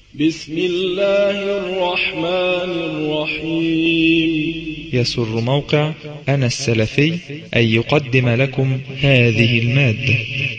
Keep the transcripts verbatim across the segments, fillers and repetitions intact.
بسم الله الرحمن الرحيم. يسر موقع أنا السلفي أن يقدم لكم هذه المادة.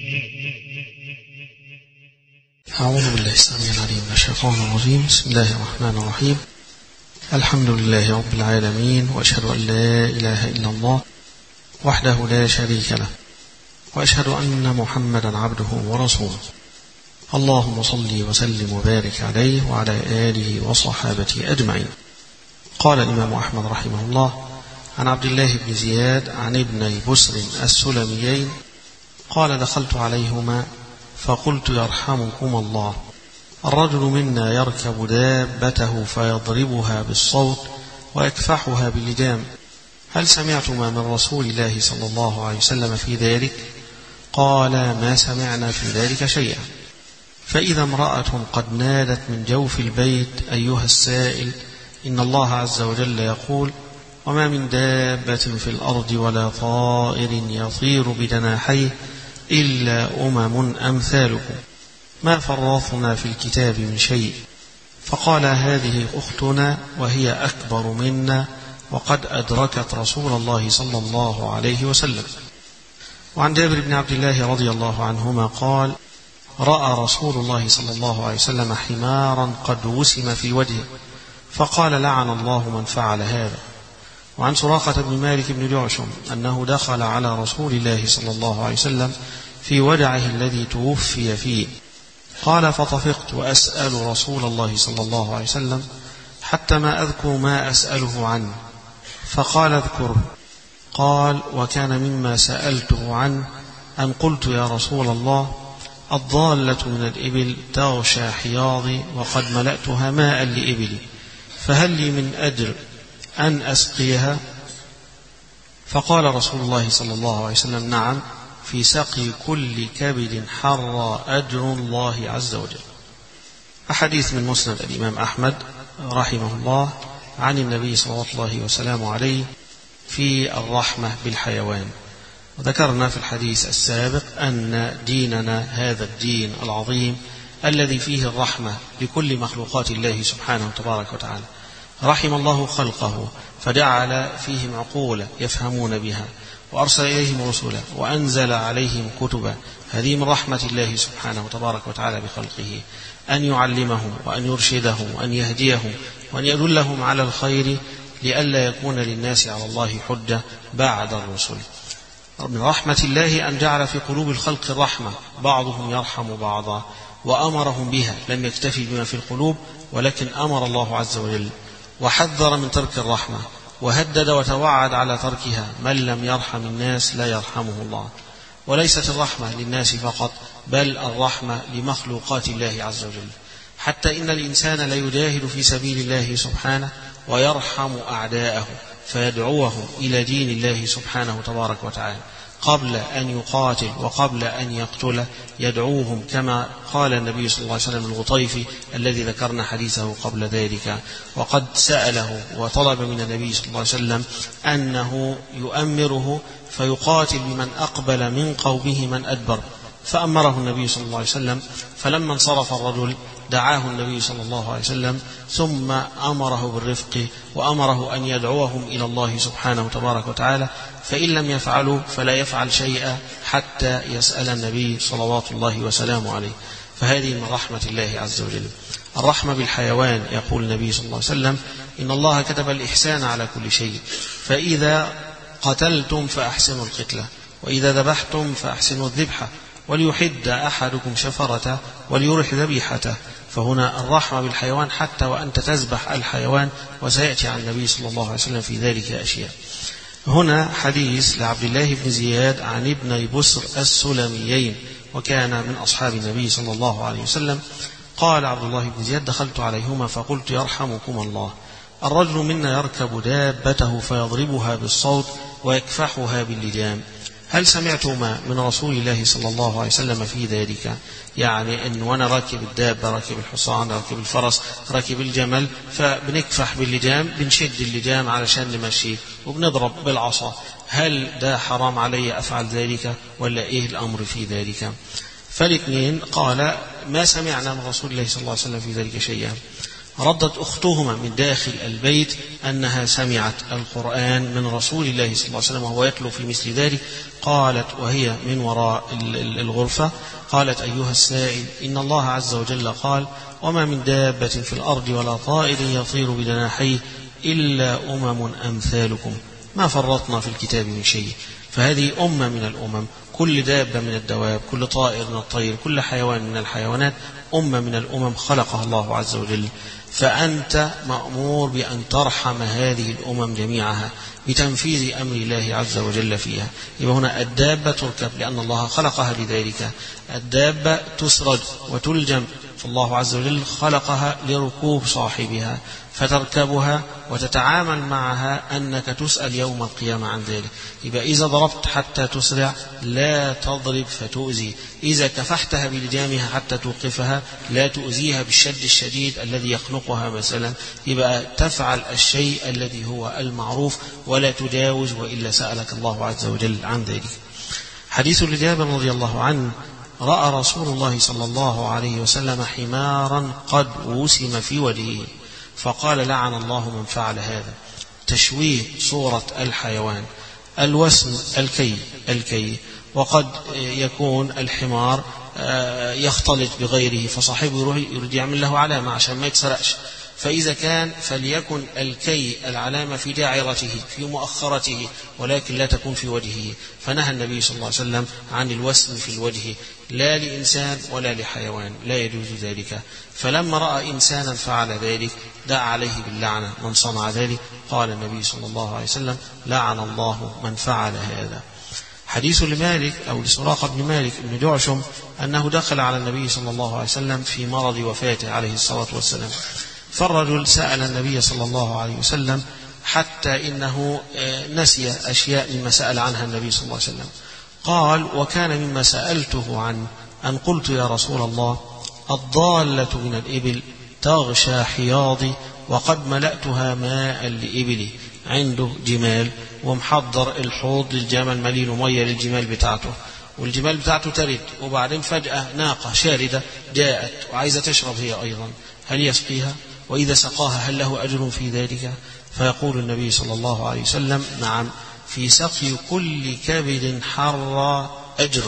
أعوذ بالله السميع العليم من الشيطان الرجيم. بسم الله الرحمن الرحيم. الحمد لله رب العالمين، وأشهد أن لا إله إلا الله وحده لا شريك له، وأشهد أن محمدا عبده ورسوله. اللهم صل وسلم وبارك عليه وعلى آله وصحابته أجمعين. قال الإمام أحمد رحمه الله عن عبد الله بن زياد عن ابني بسر السلميين قال: دخلت عليهما فقلت: يرحمكم الله، الرجل منا يركب دابته فيضربها بالصوت ويكفحها باللجام، هل سمعتما من رسول الله صلى الله عليه وسلم في ذلك؟ قال: ما سمعنا في ذلك شيئا. فإذا امرأة قد نادت من جوف البيت: أيها السائل، إن الله عز وجل يقول: وما من دابة في الأرض ولا طائر يطير بجناحيه إلا أمم أمثالكم، ما فرطنا في الكتاب من شيء. فقال: هذه أختنا وهي أكبر منا وقد أدركت رسول الله صلى الله عليه وسلم. وعن جابر بن عبد الله رضي الله عنهما قال: رأى رسول الله صلى الله عليه وسلم حمارا قد وسم في وجهه، فقال: لعن الله من فعل هذا. وعن سراقة بن مالك بن جعشم أنه دخل على رسول الله صلى الله عليه وسلم في وجعه الذي توفي فيه، قال: فطفقت وأسأل رسول الله صلى الله عليه وسلم حتى ما أذكر ما أسأله عنه، فقال: اذكره. قال: وكان مما سألته عنه أن قلت: يا رسول الله، الضالة من الإبل تغشى حياضي وقد ملأتها ماء لإبلي، فهل لي من أجر أن أسقيها؟ فقال رسول الله صلى الله عليه وسلم: نعم، في سقي كل كبد حر أجر الله عز وجل. أحاديث من مسند الإمام أحمد رحمه الله عن النبي صلى الله وسلم عليه في الرحمة بالحيوان. وذكرنا في الحديث السابق أن ديننا هذا الدين العظيم الذي فيه الرحمة لكل مخلوقات الله سبحانه تبارك وتعالى. رحم الله خلقه فجعل فيهم عقولا يفهمون بها، وأرسل إليهم رسلا، وأنزل عليهم كتبا. هذه من رحمة الله سبحانه تبارك وتعالى بخلقه، أن يعلمهم وأن يرشدهم وأن يهديهم وأن يدلهم على الخير لئلا يكون للناس على الله حجة بعد الرسل. من رحمة الله أن جعل في قلوب الخلق الرحمة، بعضهم يرحم بعضا، وأمرهم بها، لم يكتفي بما في القلوب ولكن أمر الله عز وجل وحذر من ترك الرحمة، وهدد وتوعد على تركها: من لم يرحم الناس لا يرحمه الله. وليست الرحمة للناس فقط، بل الرحمة لمخلوقات الله عز وجل، حتى إن الإنسان لا يجاهد في سبيل الله سبحانه ويرحم أعداءه فيدعوهم إلى دين الله سبحانه تبارك وتعالى، قبل أن يقاتل وقبل أن يقتل يدعوهم، كما قال النبي صلى الله عليه وسلم الغطيفي الذي ذكرنا حديثه قبل ذلك، وقد سأله وطلب من النبي صلى الله عليه وسلم أنه يؤمره فيقاتل بمن أقبل من قومه من أدبر، فأمره النبي صلى الله عليه وسلم. فلما انصرف الرجل دعاه النبي صلى الله عليه وسلم، ثم أمره بالرفق وأمره أن يدعوهم إلى الله سبحانه تبارك وتعالى، فإن لم يفعلوا فلا يفعل شيئا حتى يسأل النبي صلوات الله وسلامه عليه. فهذه من رحمة الله عز وجل. الرحمة بالحيوان، يقول النبي صلى الله عليه وسلم: إن الله كتب الإحسان على كل شيء، فإذا قتلتم فأحسنوا القتلة، وإذا ذبحتم فأحسنوا الذبحة، وليحد أحدكم شفرته وليرح ذبيحته. فهنا الرحمة بالحيوان حتى وأنت تذبح الحيوان، وسيأتي عن النبي صلى الله عليه وسلم في ذلك أشياء. هنا حديث لعبد الله بن زياد عن ابني بسر السلميين، وكان من أصحاب النبي صلى الله عليه وسلم. قال عبد الله بن زياد: دخلت عليهما فقلت: يرحمكم الله، الرجل منا يركب دابته فيضربها بالصوت ويكفحها باللجام، هل سمعتما من رسول الله صلى الله عليه وسلم في ذلك؟ يعني أن وأنا راكب الدابة، راكب الحصان، راكب الفرس، راكب الجمل، فبنكفح باللجام، بنشد اللجام علشان نمشي وبنضرب بالعصا، هل ده حرام علي أفعل ذلك ولا إيه الأمر في ذلك؟ فالاثنين قال ما سمعنا من رسول الله صلى الله عليه وسلم في ذلك شيئا. ردت أختهما من داخل البيت أنها سمعت القرآن من رسول الله صلى الله عليه وسلم وهو يتلو في مثل ذلك. قالت وهي من وراء الغرفة، قالت أيها السائل، إن الله عز وجل قال وما من دابة في الأرض ولا طائر يطير بجناحيه إلا أمم أمثالكم ما فرطنا في الكتاب من شيء. فهذه أمة من الأمم، كل دابة من الدواب، كل طائر من الطير، كل حيوان من الحيوانات أمة من الأمم خلقها الله عز وجل. فأنت مأمور بأن ترحم هذه الأمم جميعها بتنفيذ أمر الله عز وجل فيها. يبقى هنا الدابة تركب لأن الله خلقها لذلك، الدابة تسرج وتلجم، فالله عز وجل خلقها لركوب صاحبها فتركبها وتتعامل معها أنك تسأل يوم القيامة عن ذلك. يبقى إذا ضربت حتى تسرع لا تضرب فتؤذي، إذا كفحتها بلجامها حتى توقفها لا تؤذيها بالشد الشديد الذي يخنقها مثلا. يبقى تفعل الشيء الذي هو المعروف ولا تجاوز، وإلا سألك الله عز وجل عن ذلك. حديث لجابر رضي الله عنه: رأى رسول الله صلى الله عليه وسلم حمارا قد وسم في وجهه فقال لعن الله من فعل هذا. تشويه صورة الحيوان، الوسم الكي الكي وقد يكون الحمار يختلط بغيره فصاحبه يريد يعمل له علامة عشان ما يتسرقش، فإذا كان فليكن الكي العلامة في داعرته في مؤخرته ولكن لا تكون في وجهه. فنهى النبي صلى الله عليه وسلم عن الوسم في الوجه لا لإنسان ولا لحيوان، لا يجوز ذلك. فلما رأى إنسانا فعل ذلك دعا عليه باللعنة من صنع ذلك. قال النبي صلى الله عليه وسلم لعن الله من فعل هذا. حديث لمالك أو لسراقة بن مالك بن جعشم أنه دخل على النبي صلى الله عليه وسلم في مرض وفاته عليه الصلاة والسلام، فالرجل سأل النبي صلى الله عليه وسلم حتى إنه نسي أشياء مما سأل عنها النبي صلى الله عليه وسلم. قال وكان مما سألته عنه أن قلت يا رسول الله الضالة من الإبل تغشى حياضي وقد ملأتها ماء لإبلي. عنده جمال ومحضر الحوض للجمل مليل مية للجمال بتاعته، والجمال بتاعته ترد، وبعدين فجأة ناقة شاردة جاءت وعايزة تشرب هي أيضا، هل يسقيها؟ وإذا سقاها هل له أجر في ذلك؟ فيقول النبي صلى الله عليه وسلم نعم، في سقي كل كبد حر أجر.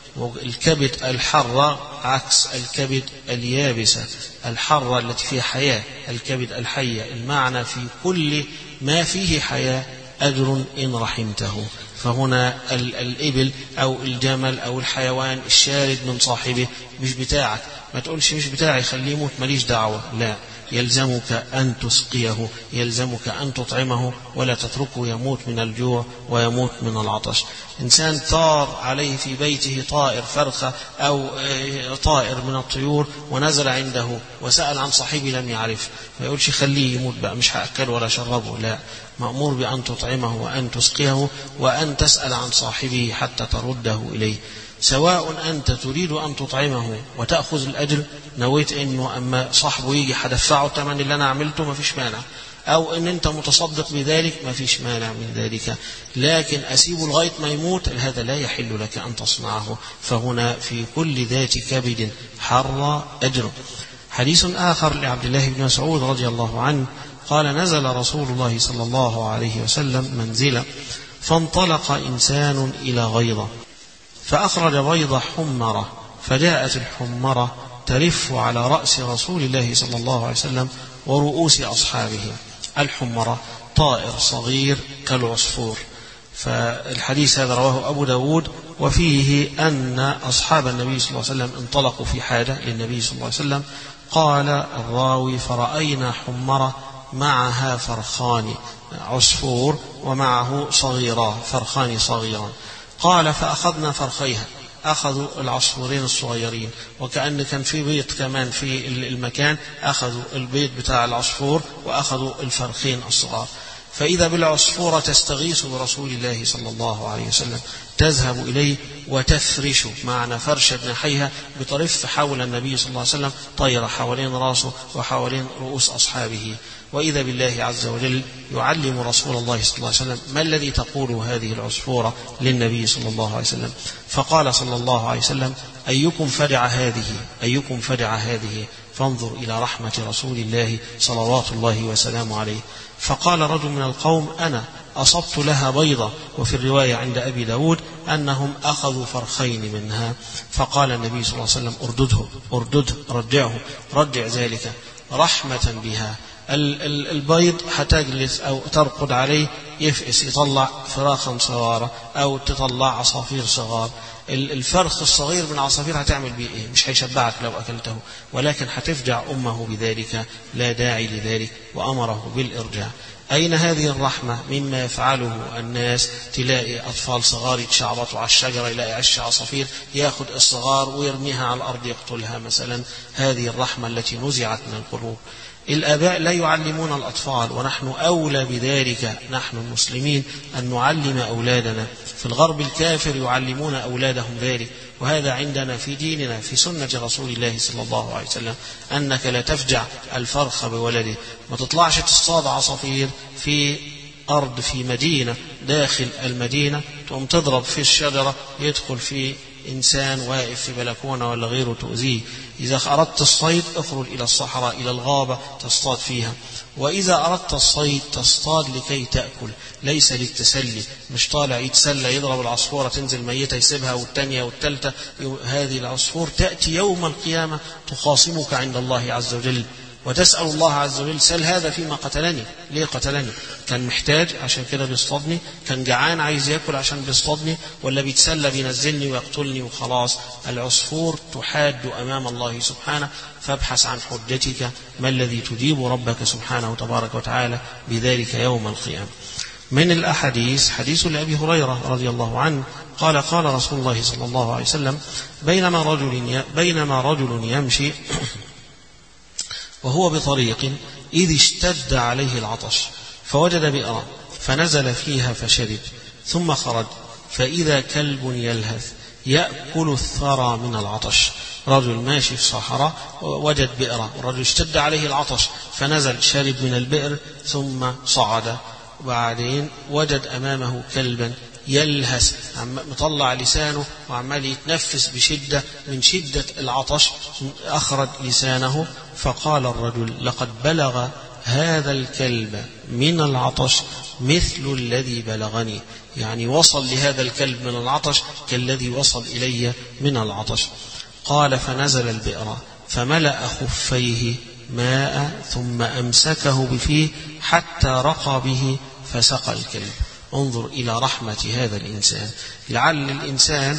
والكبد الحرة عكس الكبد اليابسة، الحرة التي فيها حياة، الكبد الحية، المعنى في كل ما فيه حياة أجر إن رحمته. فهنا الإبل أو الجمل أو الحيوان الشارد من صاحبه مش بتاعك، ما تقولش مش بتاعي خليه يموت ماليش دعوة، لا، يلزمك أن تسقيه، يلزمك أن تطعمه، ولا تتركه يموت من الجوع ويموت من العطش. إنسان طار عليه في بيته طائر فرخة أو طائر من الطيور ونزل عنده وسأل عن صاحبه لم يعرف، ما يقولش خليه يموت بقى مش هأكل ولا شربه، لا، مأمور بأن تطعمه وأن تسقيه وأن تسأل عن صاحبه حتى ترده إليه. سواء أنت تريد أن تطعمه وتأخذ الأجر، نويت أنه أما صاحبه يجي حدفعه الثمن اللي أنا عملته ما فيش مانع، أو أن أنت متصدق بذلك ما فيش مانع من ذلك، لكن أسيبه لغاية ما يموت هذا لا يحل لك أن تصنعه. فهنا في كل ذات كبد حر أجر. حديث آخر لعبد الله بن مسعود رضي الله عنه قال نزل رسول الله صلى الله عليه وسلم منزلا فانطلق إنسان إلى غيضة فأخرج بيض حمرة، فجاءت الحمرة ترف على رأس رسول الله صلى الله عليه وسلم ورؤوس أصحابه. الحمرة طائر صغير كالعصفور. فالحديث هذا رواه أبو داود، وفيه أن أصحاب النبي صلى الله عليه وسلم انطلقوا في حاجة للنبي صلى الله عليه وسلم. قال الراوي فرأينا حمرة معها فرخان، عصفور ومعه صغيران، فرخان صغيران. قال فأخذنا فرخيها، أخذوا العصفورين الصغيرين، وكأن كان في بيض كمان في المكان، أخذوا البيض بتاع العصفور وأخذوا الفرخين الصغار. فإذا بالعصفورة تستغيث برسول الله صلى الله عليه وسلم، تذهب إليه وتفرش، معنى فرش جناحيها بطرف حول النبي صلى الله عليه وسلم، طير حوالين راسه وحوالين رؤوس أصحابه. وإذا بالله عز وجل يعلم رسول الله صلى الله عليه وسلم ما الذي تقول هذه العصفورة للنبي صلى الله عليه وسلم، فقال صلى الله عليه وسلم: أيكم فدع هذه أيكم فدع هذه فانظر إلى رحمة رسول الله صلوات الله وسلامه عليه. فقال رجل من القوم: أنا أصبت لها بيضة. وفي الرواية عند أبي داود أنهم أخذوا فرخين منها. فقال النبي صلى الله عليه وسلم: أردده أردده رجعه رجع ذلك رحمة بها. البيض هتجلس أو ترقد عليه يفئس، يطلع فراخا صغارة أو تطلع عصافير صغار. الفرخ الصغير من عصافير هتعمل بيه إيه؟ مش هيشبعك لو أكلته، ولكن هتفجع أمه بذلك، لا داعي لذلك، وأمره بالإرجاع. أين هذه الرحمة مما يفعله الناس؟ تلاقي أطفال صغار يتشعبطوا على الشجرة، يلاقي عش عصافير يأخذ الصغار ويرميها على الأرض يقتلها مثلا. هذه الرحمة التي نزعت من القلوب. الآباء لا يعلمون الأطفال، ونحن أولى بذلك نحن المسلمين أن نعلم أولادنا. في الغرب الكافر يعلمون أولادهم ذلك، وهذا عندنا في ديننا في سنة رسول الله صلى الله عليه وسلم أنك لا تفجع الفرخ بولده. ما تطلعش تصطاد عصافير في أرض في مدينة داخل المدينة، تقوم تضرب في الشجرة يدخل في إنسان واقف في بلكونة ولا غيره تؤذيه. إذا أردت الصيد اخرج إلى الصحراء إلى الغابة تصطاد فيها. وإذا أردت الصيد تصطاد لكي تأكل، ليس للتسلي. مش طالع يتسلى يضرب العصفورة تنزل ميتة يسيبها والتانية والتالتة. هذه العصفور تأتي يوم القيامة تخاصمك عند الله عز وجل، وتسأل الله عز وجل: سل هذا فيما قتلني، ليه قتلني؟ كان محتاج عشان كده بيصطادني؟ كان جعان عايز يأكل عشان بيصطادني؟ ولا بيتسلى بينزلني ويقتلني وخلاص؟ العصفور تحاد أمام الله سبحانه. فابحث عن حجتك ما الذي تجيب ربك سبحانه وتبارك وتعالى بذلك يوم القيامة. من الأحاديث حديث لأبي هريرة رضي الله عنه قال: قال رسول الله صلى الله عليه وسلم: بينما رجل بينما رجل يمشي وهو بطريق إذ اشتد عليه العطش، فوجد بئرا فنزل فيها فشرب، ثم خرج فإذا كلب يلهث يأكل الثرى من العطش. رجل ماشي في صحراء وجد بئرا، والرجل اشتد عليه العطش فنزل شرب من البئر ثم صعد، وبعدين وجد أمامه كلبا يلهث مطلع لسانه وعمال يتنفس بشدة من شدة العطش، أخرج لسانه. فقال الرجل: لقد بلغ هذا الكلب من العطش مثل الذي بلغني، يعني وصل لهذا الكلب من العطش كالذي وصل إلي من العطش. قال: فنزل البئر فملأ خفيه ماء ثم أمسكه بفيه حتى رقى به فسقى الكلب. انظر إلى رحمة هذا الإنسان. لعل الإنسان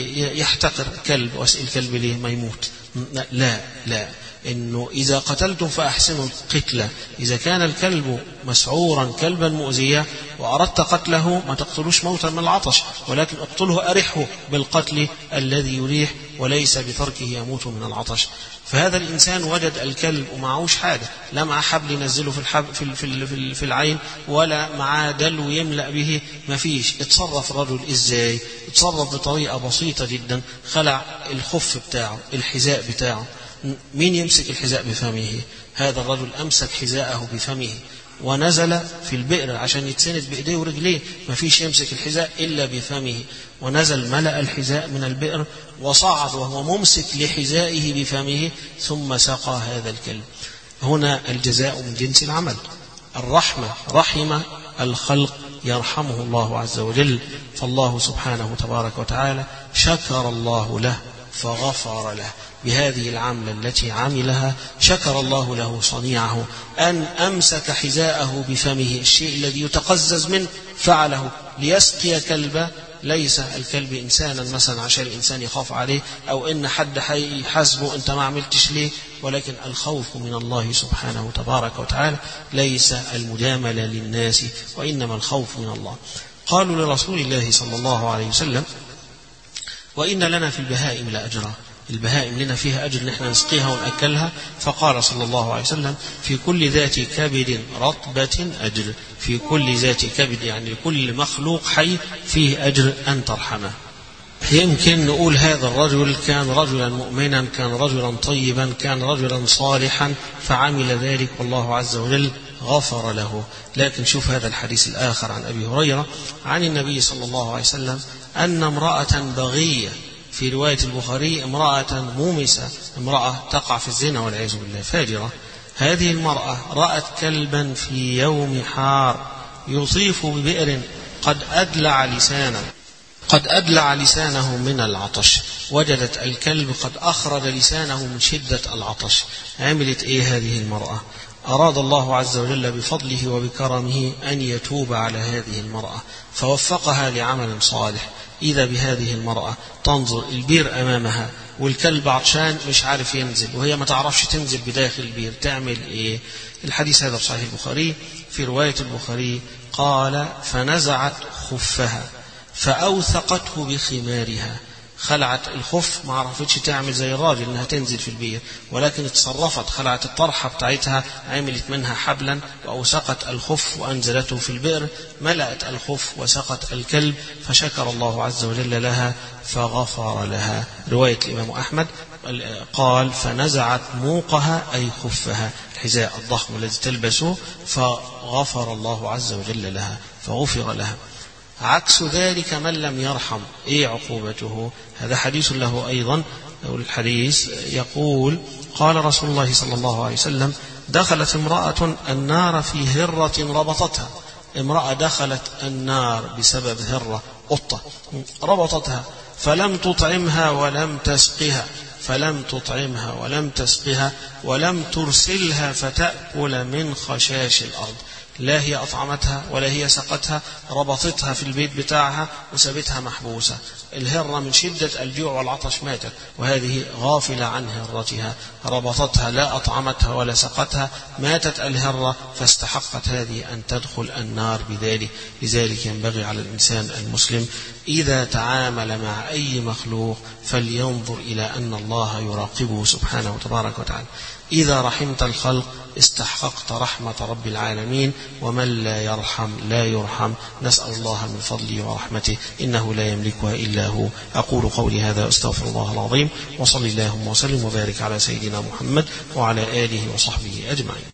يحتقر كلب واسأل كلب ليه ما يموت، لا لا إنه إذا قتلتم فأحسنوا القتلة. إذا كان الكلب مسعورا كلبا مؤذيا وأردت قتله ما تقتلوش موتا من العطش، ولكن اقتله أرحه بالقتل الذي يريح، وليس بتركه يموت من العطش. فهذا الإنسان وجد الكلب ومعهوش حاجة، لا مع حبل ينزله في الحب في في في, في العين، ولا مع دلو يملأ به، ما فيش. اتصرف الرجل إزاي؟ اتصرف بطريقة بسيطة جدا. خلع الخف بتاعه، الحذاء بتاعه. مين يمسك الحذاء بفمه؟ هذا الرجل أمسك حذاءه بفمه ونزل في البئر عشان يتسند بإيديه ورجليه، ما فيش يمسك الحذاء إلا بفمه، ونزل ملأ الحذاء من البئر وصعد وهو ممسك لحذائه بفمه ثم سقى هذا الكلب. هنا الجزاء من جنس العمل. الرحمة رحمة الخلق يرحمه الله عز وجل. فالله سبحانه تبارك وتعالى شكر الله له فغفر له بهذه العملة التي عملها. شكر الله له صنيعه أن أمسك حذاءه بفمه، الشيء الذي يتقزز منه فعله ليسقي كلبه. ليس الكلب إنسانا مثلا عشان الإنسان يخاف عليه، أو إن حد حسبه أنت ما عملتش ليه، ولكن الخوف من الله سبحانه تبارك وتعالى، ليس المجاملة للناس، وإنما الخوف من الله. قالوا لرسول الله صلى الله عليه وسلم: وإن لنا في البهائم لأجرا، البهائم لنا فيها أجر نحن نسقيها ونأكلها. فقال صلى الله عليه وسلم في كل ذات كبد رطبة أجر، في كل ذات كبد يعني لكل مخلوق حي فيه أجر أن ترحمه. يمكن نقول هذا الرجل كان رجلا مؤمنا، كان رجلا طيبا، كان رجلا صالحا فعمل ذلك والله عز وجل غفر له. لكن شوف هذا الحديث الآخر عن أبي هريرة عن النبي صلى الله عليه وسلم أن امرأة بغية، في رواية البخاري امرأة مومسة، امرأة تقع في الزنا والعياذ بالله فاجرة. هذه المرأة رأت كلبا في يوم حار يطيف ببئر قد أدلع لسانه قد أدلع لسانه من العطش، وجدت الكلب قد أخرج لسانه من شدة العطش. عملت إيه هذه المرأة؟ أراد الله عز وجل بفضله وبكرمه أن يتوب على هذه المرأة فوفقها لعمل صالح. إذا بهذه المرأة تنظر البير أمامها والكلب عطشان مش عارف ينزل، وهي ما تعرفش تنزل بداخل البير، تعمل إيه؟ الحديث هذا في صحيح البخاري، في رواية البخاري قال فنزعت خفها فأوثقته بخمارها، خلعت الخف، ما عرفتش تعمل زي الراجل انها تنزل في البير، ولكن اتصرفت، خلعت الطرحة بتاعتها، عملت منها حبلا وأوثقت الخف وأنزلته في البئر، ملأت الخف وسقت الكلب فشكر الله عز وجل لها فغفر لها. رواية الإمام أحمد قال فنزعت موقها أي خفها، الحذاء الضخم الذي تلبسه، فغفر الله عز وجل لها فغفر لها. عكس ذلك من لم يرحم، إيه عقوبته؟ هذا حديث له أيضا. الحديث يقول قال رسول الله صلى الله عليه وسلم دخلت امرأة النار في هرة ربطتها، امرأة دخلت النار بسبب هرة قطة ربطتها فلم تطعمها ولم تسقها فلم تطعمها ولم تسقها ولم ترسلها فتأكل من خشاش الأرض، لا هي أطعمتها ولا هي سقتها، ربطتها في البيت بتاعها وسابتها محبوسة. الهرة من شدة الجوع والعطش ماتت، وهذه غافلة عن هرتها، ربطتها لا أطعمتها ولا سقتها، ماتت الهرة فاستحقت هذه أن تدخل النار بذلك. لذلك ينبغي على الإنسان المسلم إذا تعامل مع أي مخلوق فلينظر إلى أن الله يراقبه سبحانه وتبارك وتعالى. إذا رحمت الخلق استحققت رحمة رب العالمين، ومن لا يرحم لا يرحم. نسأل الله من فضله ورحمته إنه لا يملكها إلا هو. أقول قولي هذا أستغفر الله العظيم، وصلي اللهم وسلم وبارك على سيدنا محمد وعلى آله وصحبه أجمعين.